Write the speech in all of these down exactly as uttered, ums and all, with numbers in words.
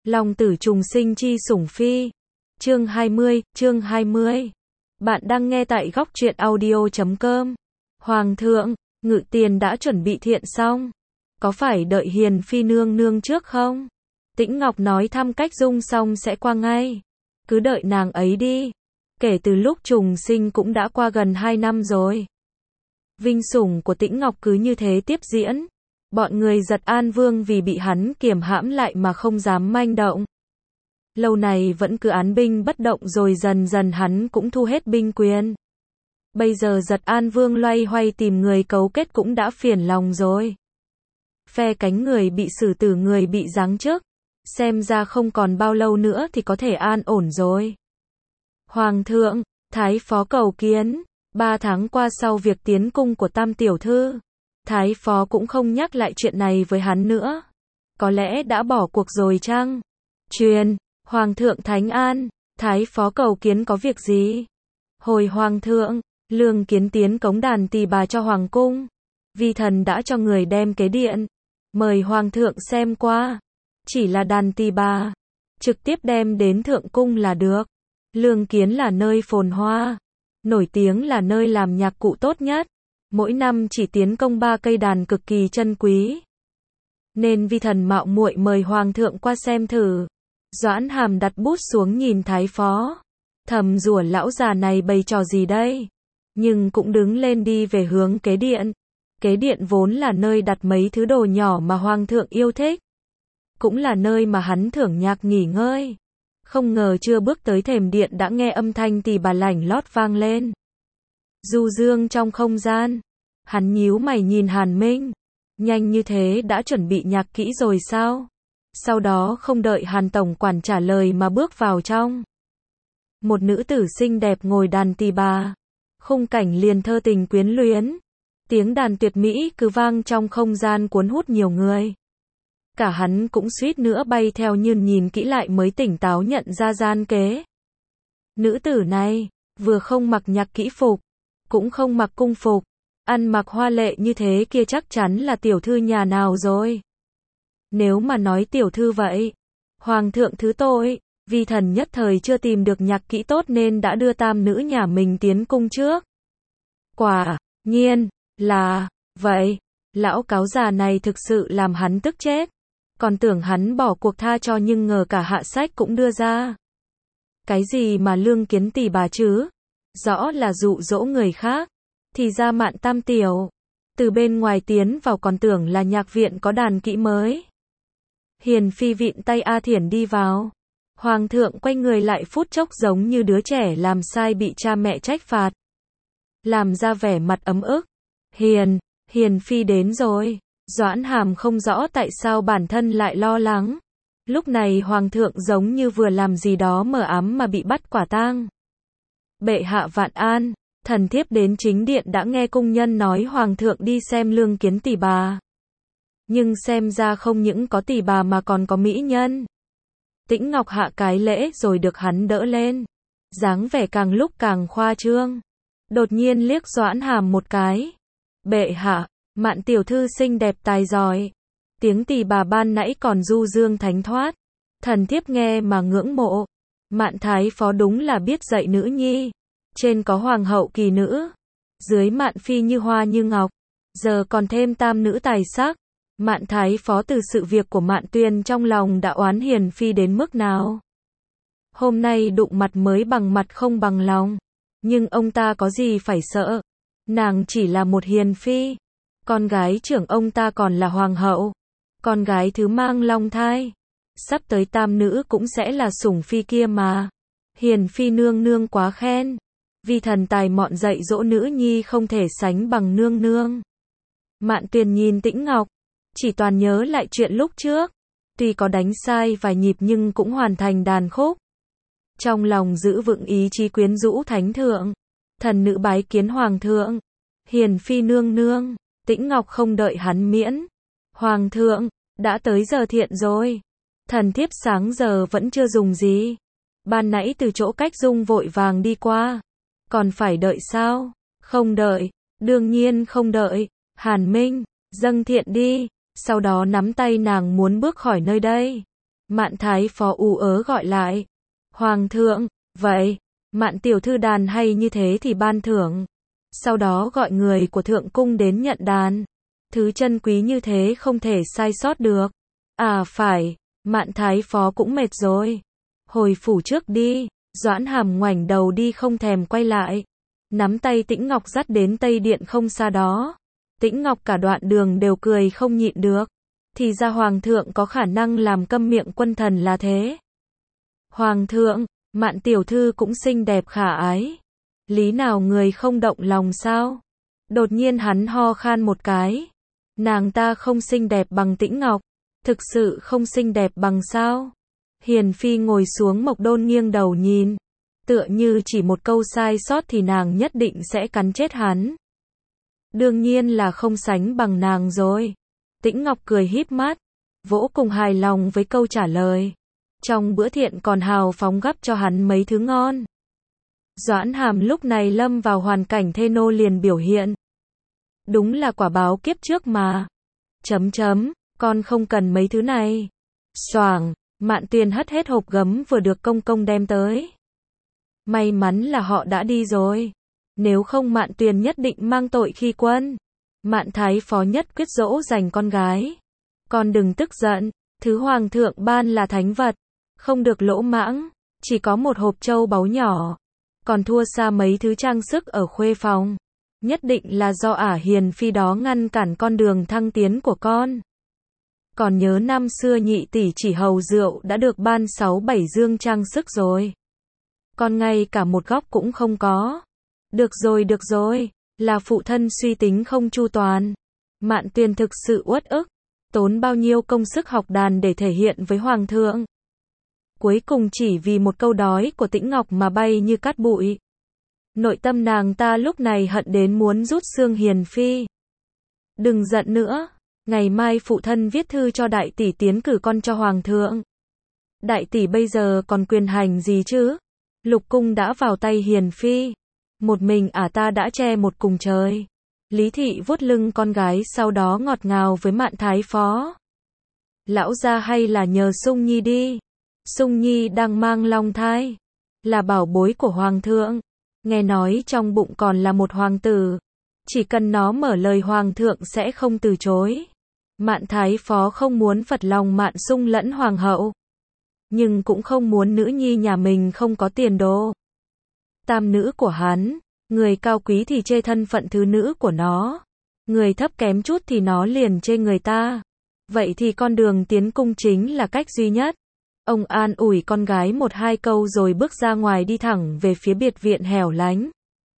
Long tử trùng sinh chi sủng phi. Chương hai mươi, chương hai mươi. Bạn đang nghe tại góc truyện audio chấm com. Hoàng thượng, ngự tiền đã chuẩn bị thiện xong. Có phải đợi hiền phi nương nương trước không? Tĩnh Ngọc nói thăm Cách Dung xong sẽ qua ngay. Cứ đợi nàng ấy đi. Kể từ lúc trùng sinh cũng đã qua gần hai năm rồi. Vinh sủng của Tĩnh Ngọc cứ như thế tiếp diễn. Bọn người Giật An Vương vì bị hắn kiềm hãm lại mà không dám manh động. Lâu này vẫn cứ án binh bất động rồi dần dần hắn cũng thu hết binh quyền. Bây giờ Giật An Vương loay hoay tìm người cấu kết cũng đã phiền lòng rồi. Phe cánh người bị xử tử người bị giáng chức. Xem ra không còn bao lâu nữa thì có thể an ổn rồi. Hoàng thượng, Thái Phó cầu kiến. Ba tháng qua sau việc tiến cung của Tam Tiểu Thư, Thái Phó cũng không nhắc lại chuyện này với hắn nữa. Có lẽ đã bỏ cuộc rồi chăng? Truyền, Hoàng thượng Thánh An, Thái Phó cầu kiến có việc gì? Hồi Hoàng thượng, Lương Kiến tiến cống đàn tỳ bà cho Hoàng cung. Vi thần đã cho người đem kế điện. Mời Hoàng thượng xem qua. Chỉ là đàn tỳ bà. Trực tiếp đem đến thượng cung là được. Lương Kiến là nơi phồn hoa. Nổi tiếng là nơi làm nhạc cụ tốt nhất. Mỗi năm chỉ tiến công ba cây đàn cực kỳ chân quý. Nên vi thần mạo muội mời Hoàng thượng qua xem thử. Doãn Hàm đặt bút xuống nhìn Thái Phó. Thầm rủa lão già này bày trò gì đây? Nhưng cũng đứng lên đi về hướng kế điện. Kế điện vốn là nơi đặt mấy thứ đồ nhỏ mà Hoàng thượng yêu thích. Cũng là nơi mà hắn thưởng nhạc nghỉ ngơi. Không ngờ chưa bước tới thềm điện đã nghe âm thanh tỳ bà lảnh lót vang lên. Du dương trong không gian. Hắn nhíu mày nhìn Hàn Minh. Nhanh như thế đã chuẩn bị nhạc kỹ rồi sao? Sau đó không đợi Hàn Tổng quản trả lời mà bước vào trong. Một nữ tử xinh đẹp ngồi đàn tỳ bà. Khung cảnh liền thơ tình quyến luyến. Tiếng đàn tuyệt mỹ cứ vang trong không gian cuốn hút nhiều người. Cả hắn cũng suýt nữa bay theo nhưng nhìn kỹ lại mới tỉnh táo nhận ra gian kế. Nữ tử này, vừa không mặc nhạc kỹ phục, cũng không mặc cung phục, ăn mặc hoa lệ như thế kia chắc chắn là tiểu thư nhà nào rồi. Nếu mà nói tiểu thư vậy, Hoàng thượng thứ tội, vi thần nhất thời chưa tìm được nhạc kỹ tốt nên đã đưa tam nữ nhà mình tiến cung trước. Quả nhiên là vậy, lão cáo già này thực sự làm hắn tức chết. Còn tưởng hắn bỏ cuộc tha cho nhưng ngờ cả hạ sách cũng đưa ra. Cái gì mà Lương Kiến tỳ bà chứ? Rõ là dụ dỗ người khác. Thì ra Mạn Tam Tiểu. Từ bên ngoài tiến vào còn tưởng là nhạc viện có đàn kỹ mới. Hiền phi vịn tay A Thiển đi vào. Hoàng thượng quay người lại phút chốc giống như đứa trẻ làm sai bị cha mẹ trách phạt. Làm ra vẻ mặt ấm ức. Hiền, Hiền phi đến rồi. Doãn Hàm không rõ tại sao bản thân lại lo lắng. Lúc này Hoàng thượng giống như vừa làm gì đó mờ ám mà bị bắt quả tang. Bệ hạ vạn an, thần thiếp đến chính điện đã nghe cung nhân nói Hoàng thượng đi xem Lương Kiến tỳ bà. Nhưng xem ra không những có tỳ bà mà còn có mỹ nhân. Tĩnh Ngọc hạ cái lễ rồi được hắn đỡ lên. Dáng vẻ càng lúc càng khoa trương. Đột nhiên liếc Doãn Hàm một cái. Bệ hạ, Mạn tiểu thư xinh đẹp tài giỏi. Tiếng tỳ bà ban nãy còn du dương thánh thoát. Thần thiếp nghe mà ngưỡng mộ. Mạn Thái Phó đúng là biết dạy nữ nhi. Trên có hoàng hậu kỳ nữ. Dưới Mạn phi như hoa như ngọc. Giờ còn thêm tam nữ tài sắc. Mạn Thái Phó từ sự việc của Mạn Tuyên trong lòng đã oán Hiền phi đến mức nào. Hôm nay đụng mặt mới bằng mặt không bằng lòng. Nhưng ông ta có gì phải sợ. Nàng chỉ là một hiền phi. Con gái trưởng ông ta còn là hoàng hậu. Con gái thứ mang long thai. Sắp tới tam nữ cũng sẽ là sủng phi kia mà. Hiền phi nương nương quá khen. Vì thần tài mọn dạy dỗ nữ nhi không thể sánh bằng nương nương. Mạn Tuyền nhìn Tĩnh Ngọc. Chỉ toàn nhớ lại chuyện lúc trước. Tuy có đánh sai vài nhịp nhưng cũng hoàn thành đàn khúc. Trong lòng giữ vững ý chí quyến rũ thánh thượng. Thần nữ bái kiến hoàng thượng. Hiền phi nương nương. Tĩnh Ngọc không đợi hắn miễn. Hoàng thượng, đã tới giờ thiện rồi. Thần thiếp sáng giờ vẫn chưa dùng gì. Ban nãy từ chỗ Cách Dung vội vàng đi qua. Còn phải đợi sao? Không đợi. Đương nhiên không đợi. Hàn Minh, dâng thiện đi. Sau đó nắm tay nàng muốn bước khỏi nơi đây. Mạn thái phó ú ớ gọi lại. Hoàng thượng, vậy, Mạn tiểu thư đàn hay như thế thì ban thưởng. Sau đó gọi người của thượng cung đến nhận đàn. Thứ chân quý như thế không thể sai sót được. À phải, Mạn thái phó cũng mệt rồi. Hồi phủ trước đi. Doãn Hàm ngoảnh đầu đi không thèm quay lại. Nắm tay Tĩnh Ngọc dắt đến Tây Điện không xa đó. Tĩnh Ngọc cả đoạn đường đều cười không nhịn được. Thì ra Hoàng thượng có khả năng làm câm miệng quân thần là thế. Hoàng thượng, Mạn tiểu thư cũng xinh đẹp khả ái. Lý nào người không động lòng sao? Đột nhiên hắn ho khan một cái. Nàng ta không xinh đẹp bằng Tĩnh Ngọc. Thực sự không xinh đẹp bằng sao? Hiền phi ngồi xuống Mộc Đôn nghiêng đầu nhìn. Tựa như chỉ một câu sai sót thì nàng nhất định sẽ cắn chết hắn. Đương nhiên là không sánh bằng nàng rồi. Tĩnh Ngọc cười híp mắt, vỗ cùng hài lòng với câu trả lời. Trong bữa thiện còn hào phóng gắp cho hắn mấy thứ ngon. Doãn Hàm lúc này lâm vào hoàn cảnh thê nô liền biểu hiện. Đúng là quả báo kiếp trước mà. Chấm chấm, con không cần mấy thứ này. Xoàng, Mạn Tuyền hất hết hộp gấm vừa được công công đem tới. May mắn là họ đã đi rồi. Nếu không Mạn Tuyền nhất định mang tội khi quân. Mạn thái phó nhất quyết dỗ dành con gái. Con đừng tức giận, thứ hoàng thượng ban là thánh vật, không được lỗ mãng, chỉ có một hộp châu báu nhỏ, còn thua xa mấy thứ trang sức ở khuê phòng. Nhất định là do ả hiền phi đó ngăn cản con đường thăng tiến của con. Còn nhớ năm xưa nhị tỷ chỉ hầu rượu đã được ban sáu bảy dương trang sức rồi. Con ngay cả một góc cũng không có. Được rồi được rồi, là phụ thân suy tính không chu toàn. Mạn Tuyền thực sự uất ức, tốn bao nhiêu công sức học đàn để thể hiện với hoàng thượng. Cuối cùng chỉ vì một câu đói của Tĩnh Ngọc mà bay như cát bụi. Nội tâm nàng ta lúc này hận đến muốn rút xương hiền phi. Đừng giận nữa, ngày mai phụ thân viết thư cho đại tỷ tiến cử con cho hoàng thượng. Đại tỷ bây giờ còn quyền hành gì chứ? Lục cung đã vào tay hiền phi. Một mình ả ta đã che một cùng trời. Lý thị vuốt lưng con gái sau đó ngọt ngào với Mạn thái phó. Lão gia hay là nhờ Sung Nhi đi. Sung Nhi đang mang long thai. Là bảo bối của hoàng thượng. Nghe nói trong bụng còn là một hoàng tử. Chỉ cần nó mở lời hoàng thượng sẽ không từ chối. Mạn thái phó không muốn phật lòng Mạn Sung lẫn hoàng hậu. Nhưng cũng không muốn nữ nhi nhà mình không có tiền đồ. Tam nữ của hắn, người cao quý thì chê thân phận thứ nữ của nó. Người thấp kém chút thì nó liền chê người ta. Vậy thì con đường tiến cung chính là cách duy nhất. Ông an ủi con gái một hai câu rồi bước ra ngoài đi thẳng về phía biệt viện hẻo lánh.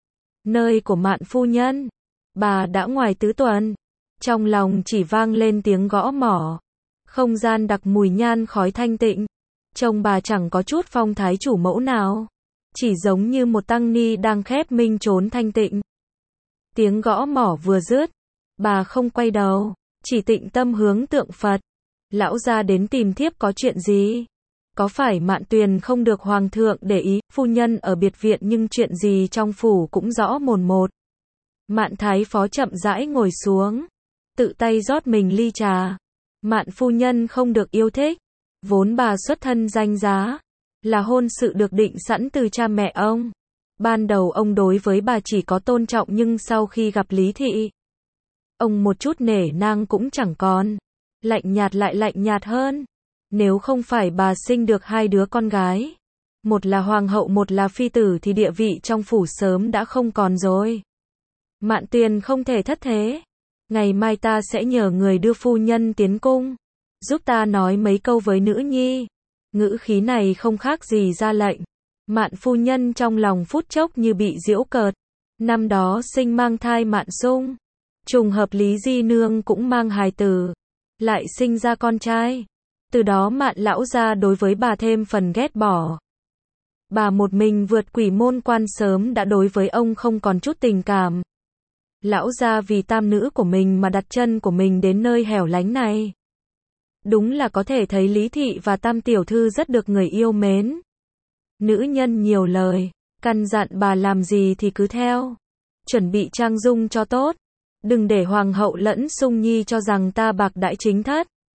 Nơi của Mạn phu nhân. Bà đã ngoài tứ tuần. Trong lòng chỉ vang lên tiếng gõ mỏ. Không gian đặc mùi nhan khói thanh tịnh. Trông bà chẳng có chút phong thái chủ mẫu nào. Chỉ giống như một tăng ni đang khép mình trốn thanh tịnh. Tiếng gõ mỏ vừa dứt. Bà không quay đầu. Chỉ tịnh tâm hướng tượng Phật. Lão gia đến tìm thiếp có chuyện gì? Có phải Mạn Tuyền không được hoàng thượng để ý, phu nhân ở biệt viện nhưng chuyện gì trong phủ cũng rõ mồn một. Mạn thái phó chậm rãi ngồi xuống. Tự tay rót mình ly trà. Mạn phu nhân không được yêu thích. Vốn bà xuất thân danh giá. Là hôn sự được định sẵn từ cha mẹ ông. Ban đầu ông đối với bà chỉ có tôn trọng nhưng sau khi gặp Lý Thị. Ông một chút nể nang cũng chẳng còn. Lạnh nhạt lại lạnh nhạt hơn. Nếu không phải bà sinh được hai đứa con gái. Một là hoàng hậu một là phi tử thì địa vị trong phủ sớm đã không còn rồi. Mạn Tuyền không thể thất thế. Ngày mai ta sẽ nhờ người đưa phu nhân tiến cung. Giúp ta nói mấy câu với nữ nhi. Ngữ khí này không khác gì ra lệnh. Mạn phu nhân trong lòng phút chốc như bị giễu cợt. Năm đó sinh mang thai Mạn Sung. Trùng hợp Lý Di Nương cũng mang hài tử. Lại sinh ra con trai. Từ đó Mạn lão gia đối với bà thêm phần ghét bỏ. Bà một mình vượt quỷ môn quan sớm đã đối với ông không còn chút tình cảm. Lão gia vì tam nữ của mình mà đặt chân của mình đến nơi hẻo lánh này. Đúng là có thể thấy Lý Thị và Tam tiểu thư rất được người yêu mến. Nữ nhân nhiều lời, căn dặn bà làm gì thì cứ theo. Chuẩn bị trang dung cho tốt. Đừng để hoàng hậu lẫn Sung Nhi cho rằng ta bạc đãi chính thất.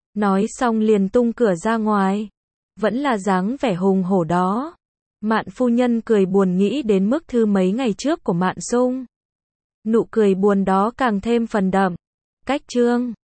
Nói xong liền tung cửa ra ngoài. Vẫn là dáng vẻ hùng hổ đó. Mạn phu nhân cười buồn nghĩ đến bức thư mấy ngày trước của Mạn Sung. Nụ cười buồn đó càng thêm phần đậm. Cách chương